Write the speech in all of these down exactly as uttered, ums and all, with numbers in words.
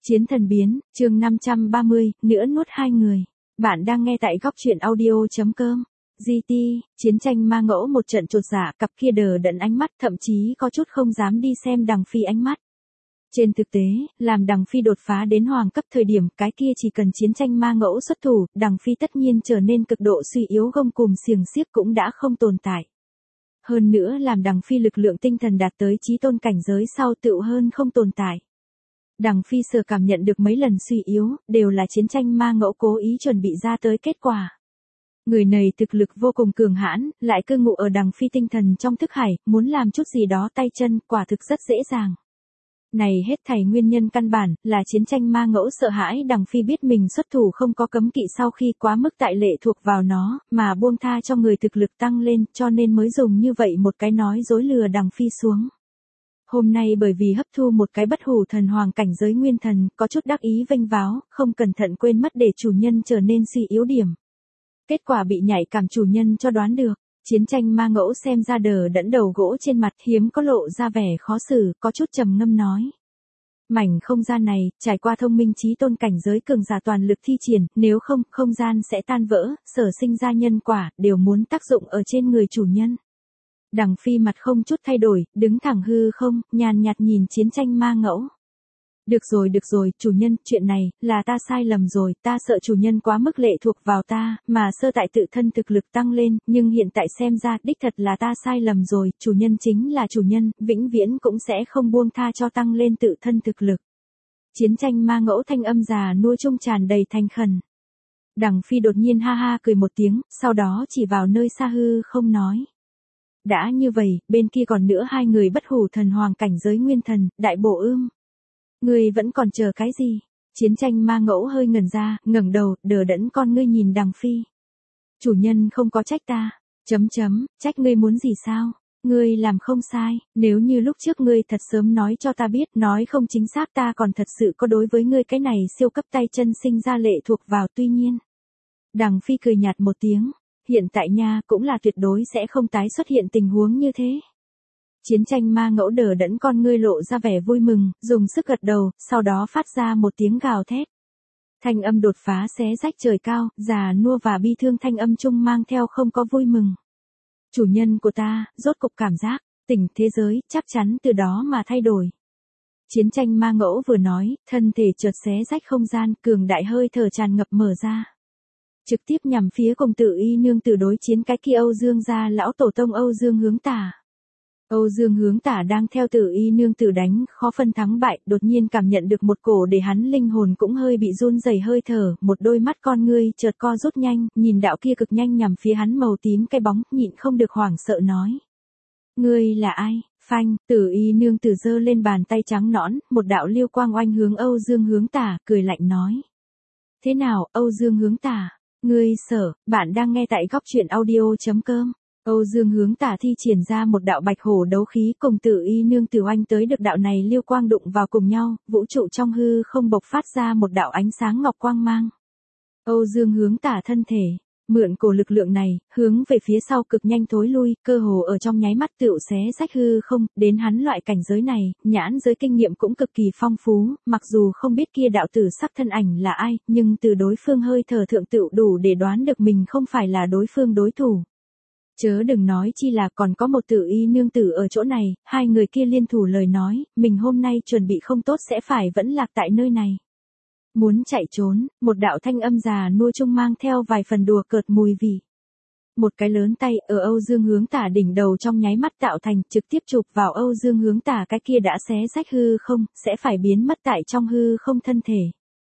Chiến thần biến, chương năm trăm ba mươi, nữa nuốt hai người. Bạn đang nghe tại góc truyện audio.com. giê tê, chiến tranh ma ngẫu một trận chột dạ, cặp kia đờ đẫn ánh mắt, thậm chí có chút không dám đi xem Đằng Phi ánh mắt. Trên thực tế, làm Đằng Phi đột phá đến hoàng cấp thời điểm, cái kia chỉ cần chiến tranh ma ngẫu xuất thủ, Đằng Phi tất nhiên trở nên cực độ suy yếu, gông cùm xiềng xiếc cũng đã không tồn tại. Hơn nữa làm Đằng Phi lực lượng tinh thần đạt tới chí tôn cảnh giới sau tựu hơn không tồn tại. Đằng Phi sở cảm nhận được mấy lần suy yếu, đều là chiến tranh ma ngẫu cố ý chuẩn bị ra tới kết quả. Người này thực lực vô cùng cường hãn, lại cư ngụ ở Đằng Phi tinh thần trong thức hải, muốn làm chút gì đó tay chân, quả thực rất dễ dàng. Này hết thảy nguyên nhân căn bản, là chiến tranh ma ngẫu sợ hãi Đằng Phi biết mình xuất thủ không có cấm kỵ sau khi quá mức tại lệ thuộc vào nó, mà buông tha cho người thực lực tăng lên, cho nên mới dùng như vậy một cái nói dối lừa Đằng Phi xuống. Hôm nay bởi vì hấp thu một cái bất hủ thần hoàng cảnh giới nguyên thần, có chút đắc ý vênh váo, không cẩn thận quên mất để chủ nhân trở nên suy yếu điểm. Kết quả bị nhạy cảm chủ nhân cho đoán được. Chiến tranh ma ngẫu xem ra đờ đẫn đầu gỗ trên mặt, hiếm có lộ ra vẻ khó xử, có chút trầm ngâm nói. Mảnh không gian này, trải qua thông minh chí tôn cảnh giới cường giả toàn lực thi triển, nếu không, không gian sẽ tan vỡ, sở sinh ra nhân quả, đều muốn tác dụng ở trên người chủ nhân. Đằng Phi mặt không chút thay đổi, đứng thẳng hư không, nhàn nhạt nhìn chiến tranh ma ngẫu. Được rồi được rồi, chủ nhân, chuyện này, là ta sai lầm rồi, ta sợ chủ nhân quá mức lệ thuộc vào ta, mà sơ tại tự thân thực lực tăng lên, nhưng hiện tại xem ra, đích thật là ta sai lầm rồi, chủ nhân chính là chủ nhân, vĩnh viễn cũng sẽ không buông tha cho tăng lên tự thân thực lực. Chiến tranh ma ngẫu thanh âm già nua trung tràn đầy thành khẩn. Đằng Phi đột nhiên ha ha cười một tiếng, sau đó chỉ vào nơi xa hư không nói. Đã như vậy, bên kia còn nữa hai người bất hủ thần hoàng cảnh giới nguyên thần, đại bộ ưm. Ngươi vẫn còn chờ cái gì? Chiến tranh ma ngẫu hơi ngẩn ra, ngẩng đầu, đờ đẫn con ngươi nhìn Đằng Phi. Chủ nhân không có trách ta. Chấm chấm, trách ngươi muốn gì sao? Ngươi làm không sai, nếu như lúc trước ngươi thật sớm nói cho ta biết, nói không chính xác ta còn thật sự có đối với ngươi cái này siêu cấp tay chân sinh ra lệ thuộc vào tuy nhiên. Đằng Phi cười nhạt một tiếng. Hiện tại nha, cũng là tuyệt đối sẽ không tái xuất hiện tình huống như thế. Chiến tranh ma ngẫu đờ đẫn con ngươi lộ ra vẻ vui mừng, dùng sức gật đầu, sau đó phát ra một tiếng gào thét. Thanh âm đột phá xé rách trời cao, già nua và bi thương thanh âm chung mang theo không có vui mừng. Chủ nhân của ta, rốt cục cảm giác, tỉnh thế giới, chắc chắn từ đó mà thay đổi. Chiến tranh ma ngẫu vừa nói, thân thể chợt xé rách không gian, cường đại hơi thở tràn ngập mở ra. Trực tiếp nhằm phía cùng Tử Y nương tử đối chiến cái kia Âu Dương gia lão tổ tông Âu Dương Hướng Tả. Âu Dương Hướng Tả đang theo Tử Y nương tử đánh, khó phân thắng bại, đột nhiên cảm nhận được một cổ để hắn linh hồn cũng hơi bị run rẩy hơi thở, một đôi mắt con ngươi chợt co rút nhanh, nhìn đạo kia cực nhanh nhằm phía hắn màu tím cái bóng, nhịn không được hoảng sợ nói. Ngươi là ai? Phanh, Tử Y nương tử giơ lên bàn tay trắng nõn, một đạo liêu quang oanh hướng Âu Dương Hướng Tả, cười lạnh nói. Thế nào, Âu Dương Hướng Tả? Ngươi sở, bạn đang nghe tại góc truyện audio.com. Âu Dương Hướng Tả thi triển ra một đạo bạch hổ đấu khí cùng Tử Y nương tử oanh tới được đạo này liêu quang đụng vào cùng nhau, vũ trụ trong hư không bộc phát ra một đạo ánh sáng ngọc quang mang. Âu Dương Hướng Tả thân thể, mượn cổ lực lượng này, hướng về phía sau cực nhanh thối lui, cơ hồ ở trong nháy mắt tựu xé rách hư không, đến hắn loại cảnh giới này, nhãn giới kinh nghiệm cũng cực kỳ phong phú, mặc dù không biết kia đạo tử sắc thân ảnh là ai, nhưng từ đối phương hơi thở thượng tựu đủ để đoán được mình không phải là đối phương đối thủ. Chớ đừng nói chi là còn có một Tử Y nương tử ở chỗ này, hai người kia liên thủ lời nói, mình hôm nay chuẩn bị không tốt sẽ phải vẫn lạc tại nơi này. Muốn chạy trốn, một đạo thanh âm già nua chung mang theo vài phần đùa cợt mùi vị. Một cái lớn tay ở Âu Dương Hướng Tả đỉnh đầu trong nháy mắt tạo thành trực tiếp chụp vào Âu Dương Hướng Tả cái kia đã xé rách hư không, sẽ phải biến mất tại trong hư không thân thể.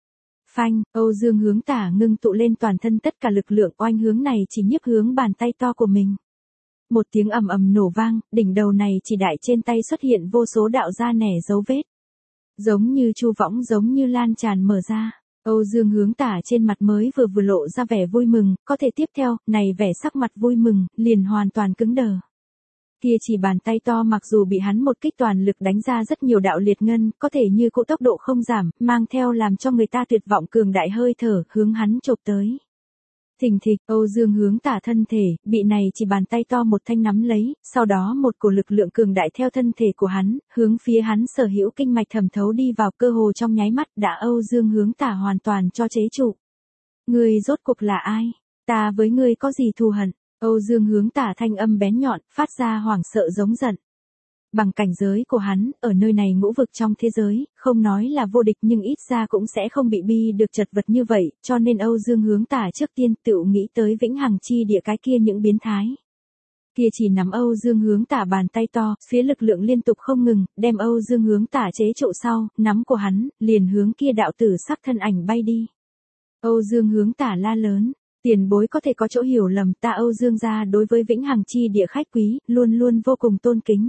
Phanh, Âu Dương Hướng Tả ngưng tụ lên toàn thân tất cả lực lượng oanh hướng này chỉ nhiếp hướng bàn tay to của mình. Một tiếng ầm ầm nổ vang, đỉnh đầu này chỉ đại trên tay xuất hiện vô số đạo da nẻ dấu vết. Giống như chu võng giống như lan tràn mở ra. Âu Dương Hướng Tả trên mặt mới vừa vừa lộ ra vẻ vui mừng, có thể tiếp theo, này vẻ sắc mặt vui mừng, liền hoàn toàn cứng đờ. Kia chỉ bàn tay to mặc dù bị hắn một kích toàn lực đánh ra rất nhiều đạo liệt ngân, có thể như cũ tốc độ không giảm, mang theo làm cho người ta tuyệt vọng cường đại hơi thở, hướng hắn chộp tới. Thình thịch, Âu Dương Hướng Tả thân thể, bị này chỉ bàn tay to một thanh nắm lấy, sau đó một cổ lực lượng cường đại theo thân thể của hắn, hướng phía hắn sở hữu kinh mạch thẩm thấu đi vào, cơ hồ trong nháy mắt đã Âu Dương Hướng Tả hoàn toàn cho chế trụ. Ngươi rốt cuộc là ai? Ta với ngươi có gì thù hận? Âu Dương Hướng Tả thanh âm bén nhọn, phát ra hoảng sợ giống giận. Bằng cảnh giới của hắn, ở nơi này ngũ vực trong thế giới, không nói là vô địch nhưng ít ra cũng sẽ không bị bi được chật vật như vậy, cho nên Âu Dương Hướng Tả trước tiên tự nghĩ tới vĩnh hằng chi địa cái kia những biến thái. Kia chỉ nắm Âu Dương Hướng Tả bàn tay to, phía lực lượng liên tục không ngừng, đem Âu Dương Hướng Tả chế trụ sau, nắm của hắn, liền hướng kia đạo tử sắc thân ảnh bay đi. Âu Dương Hướng Tả la lớn, tiền bối có thể có chỗ hiểu lầm, ta Âu Dương gia đối với vĩnh hằng chi địa khách quý, luôn luôn vô cùng tôn kính.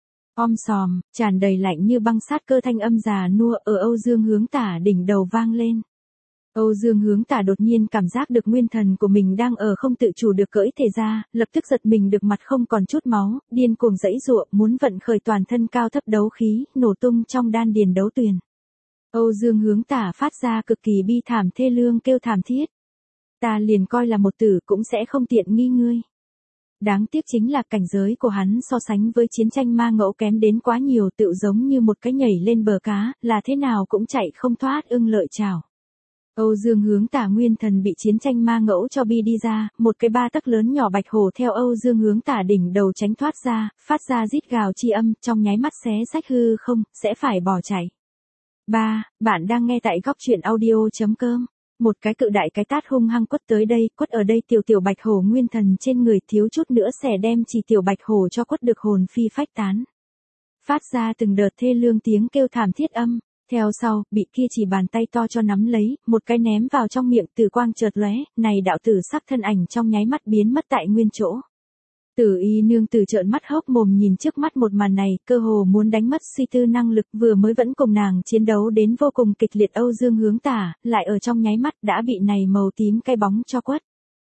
Om sòm, tràn đầy lạnh như băng sát cơ thanh âm già nua ở Âu Dương Hướng Tả đỉnh đầu vang lên. Âu Dương Hướng Tả đột nhiên cảm giác được nguyên thần của mình đang ở không tự chủ được cởi thể ra, lập tức giật mình được mặt không còn chút máu, điên cuồng giãy giụa, muốn vận khởi toàn thân cao thấp đấu khí, nổ tung trong đan điền đấu tuyền. Âu Dương Hướng Tả phát ra cực kỳ bi thảm thê lương kêu thảm thiết. Ta liền coi là một tử cũng sẽ không tiện nghi ngươi. Đáng tiếc chính là cảnh giới của hắn so sánh với chiến tranh ma ngẫu kém đến quá nhiều, tựu giống như một cái nhảy lên bờ cá, là thế nào cũng chạy không thoát ưng lợi chảo. Âu Dương Hướng Tả nguyên thần bị chiến tranh ma ngẫu cho bi đi ra, một cái ba tấc lớn nhỏ bạch hổ theo Âu Dương Hướng Tả đỉnh đầu tránh thoát ra, phát ra rít gào chi âm, trong nháy mắt xé rách hư không, sẽ phải bỏ chạy. ba. Bạn đang nghe tại góc truyện audio chấm com. Một cái cự đại cái tát hung hăng quất tới đây, quất ở đây tiểu tiểu bạch hổ nguyên thần trên người, thiếu chút nữa xẻ đem chỉ tiểu bạch hổ cho quất được hồn phi phách tán. Phát ra từng đợt thê lương tiếng kêu thảm thiết âm, theo sau, bị kia chỉ bàn tay to cho nắm lấy, một cái ném vào trong miệng, tử quang chợt lóe, này đạo tử sắc thân ảnh trong nháy mắt biến mất tại nguyên chỗ. Tử Y nương tử trợn mắt hốc mồm nhìn trước mắt một màn này, cơ hồ muốn đánh mất suy tư năng lực, vừa mới vẫn cùng nàng chiến đấu đến vô cùng kịch liệt Âu Dương Hướng Tả, lại ở trong nháy mắt đã bị này màu tím cái bóng cho quất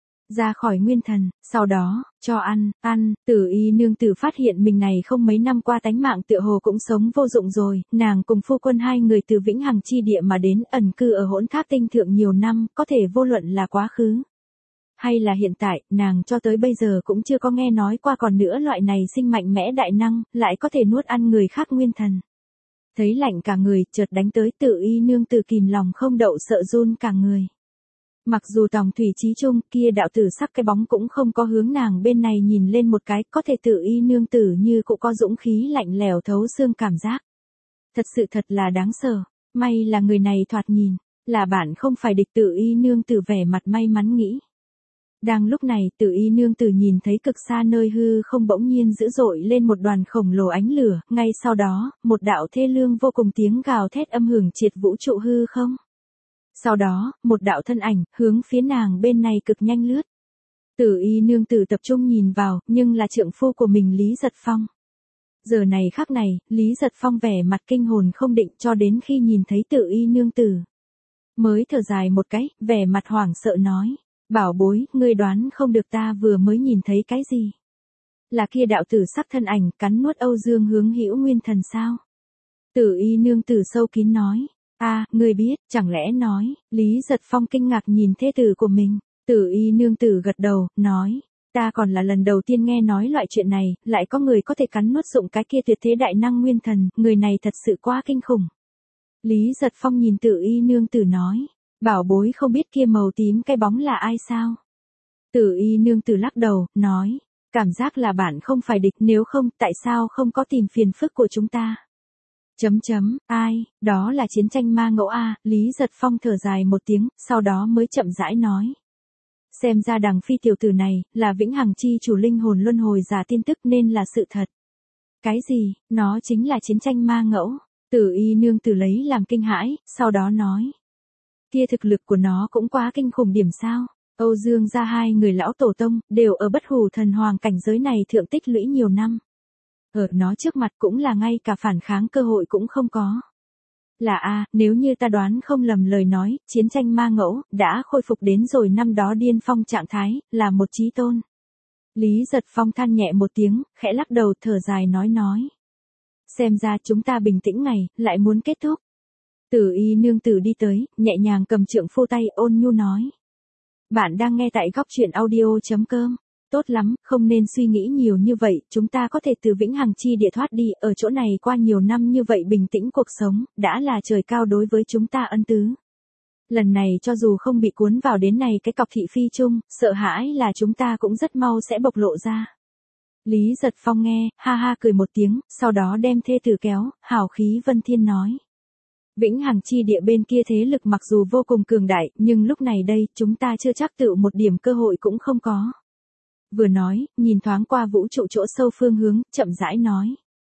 ra khỏi nguyên thần, sau đó, cho ăn, ăn, Tử Y nương tử phát hiện mình này không mấy năm qua tánh mạng tựa hồ cũng sống vô dụng rồi, nàng cùng phu quân hai người từ vĩnh hằng chi địa mà đến, ẩn cư ở hỗn tháp tinh thượng nhiều năm, có thể vô luận là quá khứ hay là hiện tại, nàng cho tới bây giờ cũng chưa có nghe nói qua còn nữa loại này sinh mạnh mẽ đại năng, lại có thể nuốt ăn người khác nguyên thần. Thấy lạnh cả người, chợt đánh tới, Tử Y nương tử kìm lòng không đậu sợ run cả người. Mặc dù tòng thủy chí chung, kia đạo tử sắc cái bóng cũng không có hướng nàng bên này nhìn lên một cái, có thể Tử Y nương tử như cũng có dũng khí lạnh lẽo thấu xương cảm giác. Thật sự thật là đáng sợ, may là người này thoạt nhìn, là bạn không phải địch. Tử Y nương tử vẻ mặt may mắn nghĩ. Đang lúc này, Tử Y nương tử nhìn thấy cực xa nơi hư không bỗng nhiên dữ dội lên một đoàn khổng lồ ánh lửa, ngay sau đó, một đạo thê lương vô cùng tiếng gào thét âm hưởng triệt vũ trụ hư không. Sau đó, một đạo thân ảnh, hướng phía nàng bên này cực nhanh lướt. Tử Y nương tử tập trung nhìn vào, nhưng là trượng phu của mình Lý Giật Phong. Giờ này khắc này, Lý Giật Phong vẻ mặt kinh hồn không định, cho đến khi nhìn thấy Tử Y nương tử, mới thở dài một cái, vẻ mặt hoảng sợ nói. Bảo bối, ngươi đoán không được ta vừa mới nhìn thấy cái gì? Là kia đạo tử sắc thân ảnh cắn nuốt Âu Dương Hướng hữu nguyên thần sao? Tử Y nương tử sâu kín nói. A, à, ngươi biết, chẳng lẽ nói, Lý Giật Phong kinh ngạc nhìn thê tử của mình. Tử Y nương tử gật đầu, nói. Ta còn là lần đầu tiên nghe nói loại chuyện này, lại có người có thể cắn nuốt dụng cái kia tuyệt thế đại năng nguyên thần, người này thật sự quá kinh khủng. Lý Giật Phong nhìn Tử Y nương tử nói. Bảo bối không biết kia màu tím cái bóng là ai sao? Tử Y nương tử lắc đầu, nói, cảm giác là bạn không phải địch, nếu không, tại sao không có tìm phiền phức của chúng ta? Chấm chấm, ai, đó là chiến tranh ma ngẫu a. Lý Giật Phong thở dài một tiếng, sau đó mới chậm rãi nói. Xem ra đằng phi tiểu tử này, là vĩnh hằng chi chủ linh hồn luân hồi giả tin tức nên là sự thật. Cái gì, nó chính là chiến tranh ma ngẫu. Tử Y nương tử lấy làm kinh hãi, sau đó nói. Kia thực lực của nó cũng quá kinh khủng điểm sao? Âu Dương gia hai người lão tổ tông, đều ở bất hủ thần hoàng cảnh giới này thượng tích lũy nhiều năm. Ở nó trước mặt cũng là ngay cả phản kháng cơ hội cũng không có. Là a, nếu như ta đoán không lầm lời nói, chiến tranh ma ngẫu, đã khôi phục đến rồi năm đó điên phong trạng thái, là một chí tôn. Lý Giật Phong than nhẹ một tiếng, khẽ lắc đầu thở dài nói nói. Xem ra chúng ta bình tĩnh ngày, lại muốn kết thúc. Tử Y nương tử đi tới, nhẹ nhàng cầm trượng phu tay ôn nhu nói. Bạn đang nghe tại góc chuyện audio chấm com. Tốt lắm, không nên suy nghĩ nhiều như vậy, chúng ta có thể từ vĩnh hằng chi địa thoát đi, ở chỗ này qua nhiều năm như vậy bình tĩnh cuộc sống, đã là trời cao đối với chúng ta ân tứ. Lần này cho dù không bị cuốn vào đến này cái cọc thị phi chung, sợ hãi là chúng ta cũng rất mau sẽ bộc lộ ra. Lý Giật Phong nghe, ha ha cười một tiếng, sau đó đem thê tử kéo, hào khí vân thiên nói. Vĩnh hằng chi địa bên kia thế lực mặc dù vô cùng cường đại, nhưng lúc này đây, chúng ta chưa chắc tự một điểm cơ hội cũng không có. Vừa nói, nhìn thoáng qua vũ trụ chỗ sâu phương hướng, chậm rãi nói.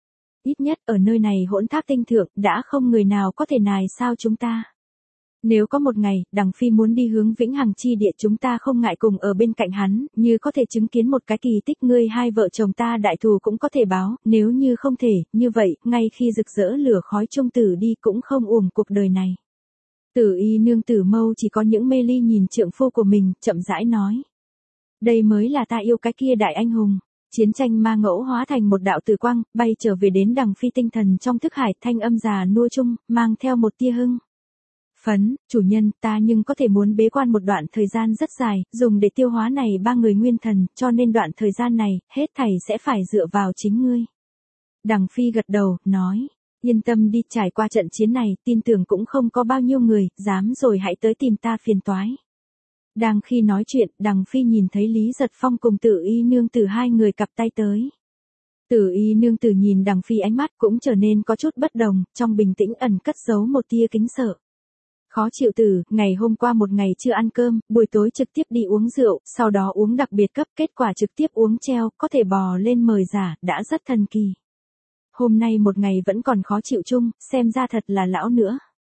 Ít nhất ở nơi này hỗn tháp tinh thượng, đã không người nào có thể nài sao chúng ta. Nếu có một ngày, Đằng Phi muốn đi hướng vĩnh hằng chi địa chúng ta không ngại cùng ở bên cạnh hắn, như có thể chứng kiến một cái kỳ tích ngươi hai vợ chồng ta đại thù cũng có thể báo, nếu như không thể, như vậy, ngay khi rực rỡ lửa khói trung tử đi cũng không uổng cuộc đời này. Tử Y nương tử mâu chỉ có những mê ly nhìn trượng phu của mình, chậm rãi nói. Đây mới là ta yêu cái kia đại anh hùng. Chiến tranh ma ngẫu hóa thành một đạo tử quang, bay trở về đến Đằng Phi tinh thần trong thức hải, thanh âm già nua chung, mang theo một tia hưng. Phấn, chủ nhân, ta nhưng có thể muốn bế quan một đoạn thời gian rất dài, dùng để tiêu hóa này ba người nguyên thần, cho nên đoạn thời gian này, hết thảy sẽ phải dựa vào chính ngươi. Đằng Phi gật đầu, nói, yên tâm đi, trải qua trận chiến này, tin tưởng cũng không có bao nhiêu người, dám rồi hãy tới tìm ta phiền toái. Đang khi nói chuyện, Đằng Phi nhìn thấy Lý Giật Phong cùng Tử Y nương tử hai người cặp tay tới. Tử Y nương tử nhìn Đằng Phi ánh mắt cũng trở nên có chút bất đồng, trong bình tĩnh ẩn cất giấu một tia kính sợ. Khó chịu tử, ngày hôm qua một ngày chưa ăn cơm, buổi tối trực tiếp đi uống rượu, sau đó uống đặc biệt cấp, kết quả trực tiếp uống treo, có thể bò lên mời giả, đã rất thần kỳ. Hôm nay một ngày vẫn còn khó chịu chung, xem ra thật là lão nữa.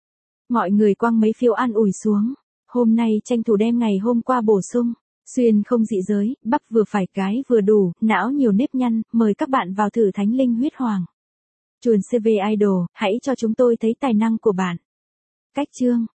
Mọi người quăng mấy phiếu an ủi xuống, hôm nay tranh thủ đem ngày hôm qua bổ sung, xuyên không dị giới, bắp vừa phải cái vừa đủ, não nhiều nếp nhăn, mời các bạn vào thử Thánh Linh Huyết Hoàng. Chuồn xê vê Idol, hãy cho chúng tôi thấy tài năng của bạn. Cách chương